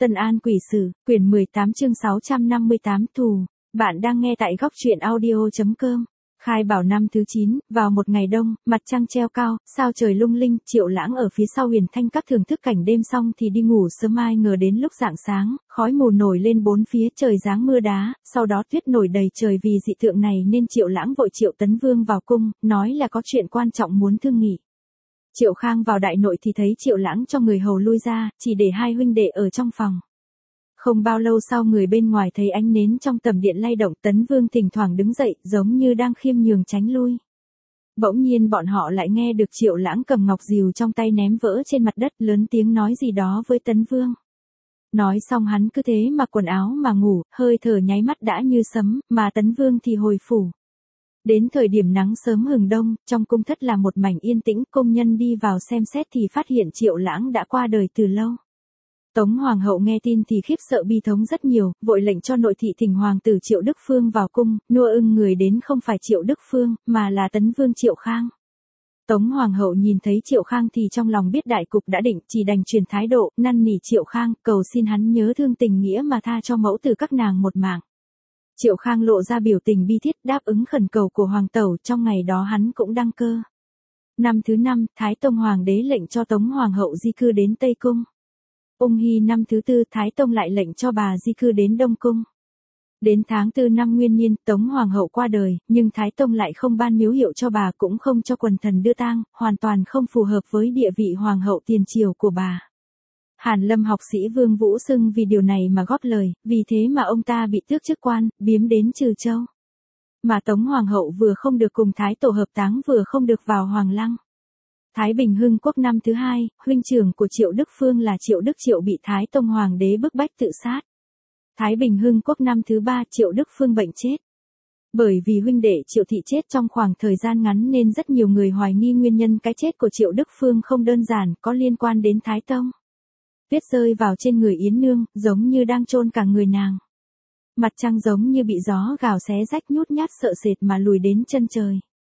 Tân An Quỷ Sử, quyển 18 chương 658 thù. Bạn đang nghe tại góc truyện audio.com. Khai Bảo năm thứ 9, vào một ngày đông, mặt trăng treo cao, sao trời lung linh, Triệu Lãng ở phía sau Huyền Thanh Các thưởng thức cảnh đêm xong thì đi ngủ sớm, ai ngờ đến lúc rạng sáng, khói mù nổi lên bốn phía, trời giáng mưa đá, sau đó tuyết nổi đầy trời. Vì dị tượng này nên Triệu Lãng vội triệu Tấn Vương vào cung, nói là có chuyện quan trọng muốn thương nghị. Triệu Khang vào đại nội thì thấy Triệu Lãng cho người hầu lui ra, chỉ để hai huynh đệ ở trong phòng. Không bao lâu sau, người bên ngoài thấy ánh nến trong tầm điện lay động, Tấn Vương thỉnh thoảng đứng dậy, giống như đang khiêm nhường tránh lui. Bỗng nhiên bọn họ lại nghe được Triệu Lãng cầm ngọc dìu trong tay ném vỡ trên mặt đất, lớn tiếng nói gì đó với Tấn Vương. Nói xong hắn cứ thế mặc quần áo mà ngủ, hơi thở nháy mắt đã như sấm, mà Tấn Vương thì hồi phủ. Đến thời điểm nắng sớm hừng đông, trong cung thất là một mảnh yên tĩnh, công nhân đi vào xem xét thì phát hiện Triệu Lãng đã qua đời từ lâu. Tống Hoàng hậu nghe tin thì khiếp sợ bi thống rất nhiều, vội lệnh cho nội thị thỉnh hoàng tử Triệu Đức Phương vào cung, nua ưng người đến không phải Triệu Đức Phương, mà là Tấn Vương Triệu Khang. Tống Hoàng hậu nhìn thấy Triệu Khang thì trong lòng biết đại cục đã định, chỉ đành truyền thái độ, năn nỉ Triệu Khang, cầu xin hắn nhớ thương tình nghĩa mà tha cho mẫu tử các nàng một mạng. Triệu Khang lộ ra biểu tình bi thiết, đáp ứng khẩn cầu của hoàng tẩu. Trong ngày đó hắn cũng đăng cơ. Năm thứ 5, Thái Tông Hoàng đế lệnh cho Tống Hoàng hậu di cư đến Tây Cung. Ung Hy năm thứ 4, Thái Tông lại lệnh cho bà di cư đến Đông Cung. Đến tháng 4 năm Nguyên Niên, Tống Hoàng hậu qua đời, nhưng Thái Tông lại không ban miếu hiệu cho bà, cũng không cho quần thần đưa tang, hoàn toàn không phù hợp với địa vị hoàng hậu tiền triều của bà. Hàn Lâm học sĩ Vương Vũ Sưng vì điều này mà góp lời, vì thế mà ông ta bị tước chức quan, biếm đến Trừ Châu. Mà Tống Hoàng hậu vừa không được cùng Thái tổ hợp táng, vừa không được vào Hoàng lăng. Thái Bình Hưng Quốc năm thứ 2, huynh trưởng của Triệu Đức Phương là Triệu Đức Triệu bị Thái Tông Hoàng đế bức bách tự sát. Thái Bình Hưng Quốc năm thứ 3, Triệu Đức Phương bệnh chết. Bởi vì huynh đệ Triệu Thị chết trong khoảng thời gian ngắn nên rất nhiều người hoài nghi nguyên nhân cái chết của Triệu Đức Phương không đơn giản, có liên quan đến Thái Tông. Tuyết rơi vào trên người Yến Nương, giống như đang chôn cả người nàng. Mặt trăng giống như bị gió gào xé rách, nhút nhát sợ sệt mà lùi đến chân trời.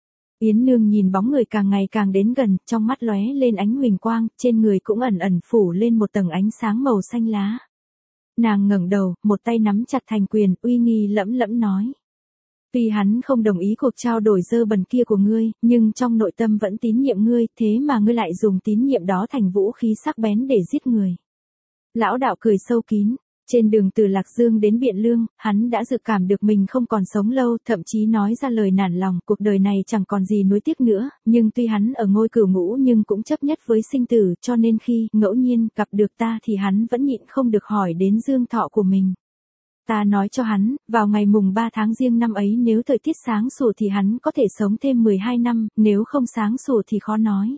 Yến Nương nhìn bóng người càng ngày càng đến gần, trong mắt lóe lên ánh huỳnh quang, trên người cũng ẩn ẩn phủ lên một tầng ánh sáng màu xanh lá. Nàng ngẩng đầu, một tay nắm chặt thành quyền, uy nghi lẫm lẫm nói. Tuy hắn không đồng ý cuộc trao đổi dơ bẩn kia của ngươi, nhưng trong nội tâm vẫn tín nhiệm ngươi, thế mà ngươi lại dùng tín nhiệm đó thành vũ khí sắc bén để giết người. Lão đạo cười sâu kín. Trên đường từ Lạc Dương đến Biện Lương, hắn đã dự cảm được mình không còn sống lâu, thậm chí nói ra lời nản lòng, cuộc đời này chẳng còn gì nuối tiếc nữa, nhưng tuy hắn ở ngôi cửu ngũ nhưng cũng chấp nhất với sinh tử, cho nên khi ngẫu nhiên gặp được ta thì hắn vẫn nhịn không được hỏi đến dương thọ của mình. Ta nói cho hắn, vào ngày mùng 3 tháng Giêng năm ấy nếu thời tiết sáng sủa thì hắn có thể sống thêm 12 năm, nếu không sáng sủa thì khó nói.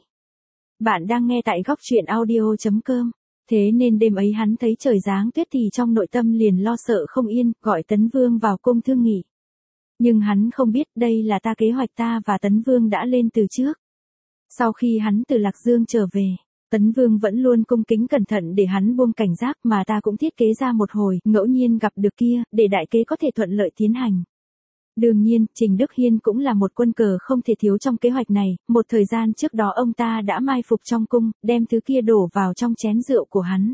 Bạn đang nghe tại góc truyện audio.com. Thế nên đêm ấy hắn thấy trời giáng tuyết thì trong nội tâm liền lo sợ không yên, gọi Tấn Vương vào cung thương nghị. Nhưng hắn không biết đây là kế hoạch ta và Tấn Vương đã lên từ trước. Sau khi hắn từ Lạc Dương trở về, Tấn Vương vẫn luôn cung kính cẩn thận để hắn buông cảnh giác, mà ta cũng thiết kế ra một hồi, ngẫu nhiên gặp được kia, để đại kế có thể thuận lợi tiến hành. Đương nhiên, Trình Đức Hiên cũng là một quân cờ không thể thiếu trong kế hoạch này, một thời gian trước đó ông ta đã mai phục trong cung, đem thứ kia đổ vào trong chén rượu của hắn.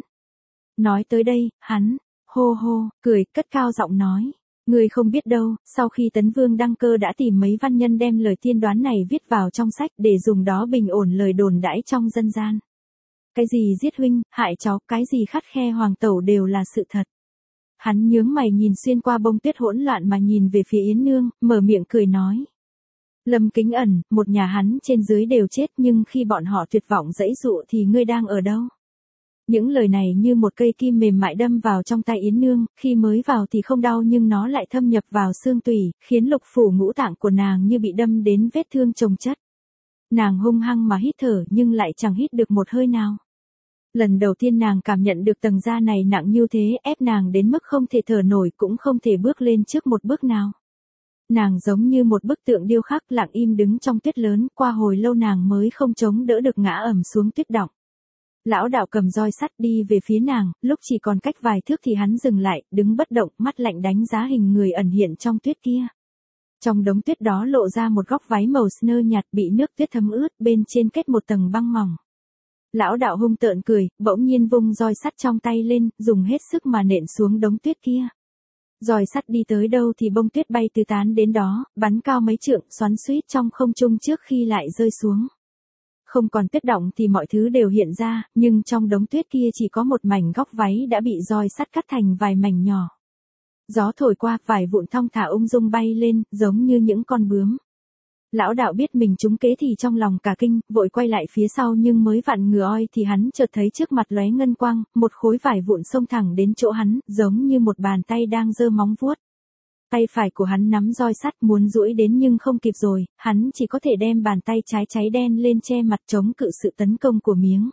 Nói tới đây, hắn, hô hô, cười, cất cao giọng nói. Người không biết đâu, sau khi Tấn Vương đăng cơ đã tìm mấy văn nhân đem lời tiên đoán này viết vào trong sách để dùng đó bình ổn lời đồn đãi trong dân gian. Cái gì giết huynh, hại cháu, cái gì khắt khe hoàng tẩu đều là sự thật. Hắn nhướng mày nhìn xuyên qua bông tuyết hỗn loạn mà nhìn về phía Yến Nương, mở miệng cười nói. Lâm Kính Ẩn, một nhà hắn trên dưới đều chết, nhưng khi bọn họ tuyệt vọng giãy dụ thì ngươi đang ở đâu? Những lời này như một cây kim mềm mại đâm vào trong tay Yến Nương, khi mới vào thì không đau nhưng nó lại thâm nhập vào xương tủy, khiến lục phủ ngũ tạng của nàng như bị đâm đến vết thương chồng chất. Nàng hung hăng mà hít thở nhưng lại chẳng hít được một hơi nào. Lần đầu tiên nàng cảm nhận được tầng da này nặng như thế, ép nàng đến mức không thể thở nổi, cũng không thể bước lên trước một bước nào. Nàng giống như một bức tượng điêu khắc lặng im đứng trong tuyết lớn, qua hồi lâu nàng mới không chống đỡ được ngã ầm xuống tuyết đọng. Lão đạo cầm roi sắt đi về phía nàng, lúc chỉ còn cách vài thước thì hắn dừng lại, đứng bất động, mắt lạnh đánh giá hình người ẩn hiện trong tuyết kia. Trong đống tuyết đó lộ ra một góc váy màu snow nhạt bị nước tuyết thấm ướt, bên trên kết một tầng băng mỏng. Lão đạo hung tợn cười, bỗng nhiên vung roi sắt trong tay lên, dùng hết sức mà nện xuống đống tuyết kia. Roi sắt đi tới đâu thì bông tuyết bay tứ tán đến đó, bắn cao mấy trượng, xoắn xuýt trong không trung trước khi lại rơi xuống. Không còn tuyết động thì mọi thứ đều hiện ra, nhưng trong đống tuyết kia chỉ có một mảnh góc váy đã bị roi sắt cắt thành vài mảnh nhỏ. Gió thổi qua, vài vụn thong thả ung dung bay lên, giống như những con bướm. Lão đạo biết mình trúng kế thì trong lòng cả kinh, vội quay lại phía sau nhưng mới vặn ngửa oi thì hắn chợt thấy trước mặt lóe ngân quang, một khối vải vụn xông thẳng đến chỗ hắn, giống như một bàn tay đang giơ móng vuốt. Tay phải của hắn nắm roi sắt muốn duỗi đến nhưng không kịp rồi, hắn chỉ có thể đem bàn tay trái cháy đen lên che mặt chống cự sự tấn công của miếng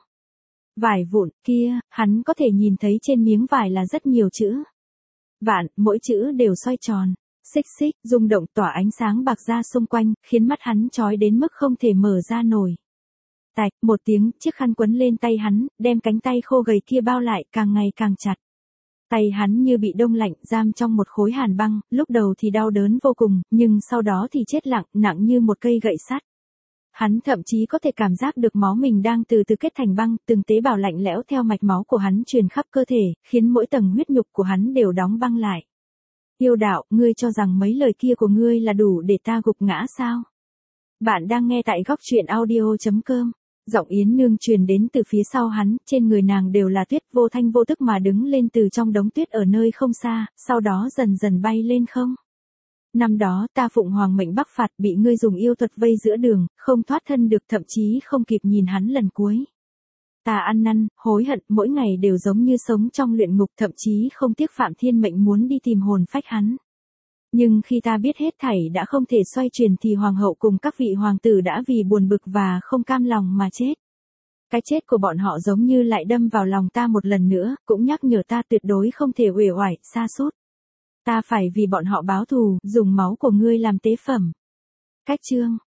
vải vụn kia, hắn có thể nhìn thấy trên miếng vải là rất nhiều chữ. Vạn, mỗi chữ đều xoay tròn. Xích xích, rung động tỏa ánh sáng bạc ra xung quanh, khiến mắt hắn chói đến mức không thể mở ra nổi. Tạch, một tiếng, chiếc khăn quấn lên tay hắn, đem cánh tay khô gầy kia bao lại, càng ngày càng chặt. Tay hắn như bị đông lạnh, giam trong một khối hàn băng, lúc đầu thì đau đớn vô cùng, nhưng sau đó thì chết lặng, nặng như một cây gậy sắt. Hắn thậm chí có thể cảm giác được máu mình đang từ từ kết thành băng, từng tế bào lạnh lẽo theo mạch máu của hắn truyền khắp cơ thể, khiến mỗi tầng huyết nhục của hắn đều đóng băng lại. Yêu đạo, ngươi cho rằng mấy lời kia của ngươi là đủ để ta gục ngã sao? Bạn đang nghe tại góc truyện audio.com. Giọng Yến Nương truyền đến từ phía sau hắn, trên người nàng đều là tuyết, vô thanh vô tức mà đứng lên từ trong đống tuyết ở nơi không xa, sau đó dần dần bay lên không. Năm đó ta phụng hoàng mệnh bắc phạt, bị ngươi dùng yêu thuật vây giữa đường, không thoát thân được, thậm chí không kịp nhìn hắn lần cuối. Ta ăn năn, hối hận, mỗi ngày đều giống như sống trong luyện ngục, thậm chí không tiếc phạm thiên mệnh muốn đi tìm hồn phách hắn. Nhưng khi ta biết hết thảy đã không thể xoay chuyển thì hoàng hậu cùng các vị hoàng tử đã vì buồn bực và không cam lòng mà chết. Cái chết của bọn họ giống như lại đâm vào lòng ta một lần nữa, cũng nhắc nhở ta tuyệt đối không thể uể oải, sa sút. Ta phải vì bọn họ báo thù, dùng máu của ngươi làm tế phẩm. Cách chương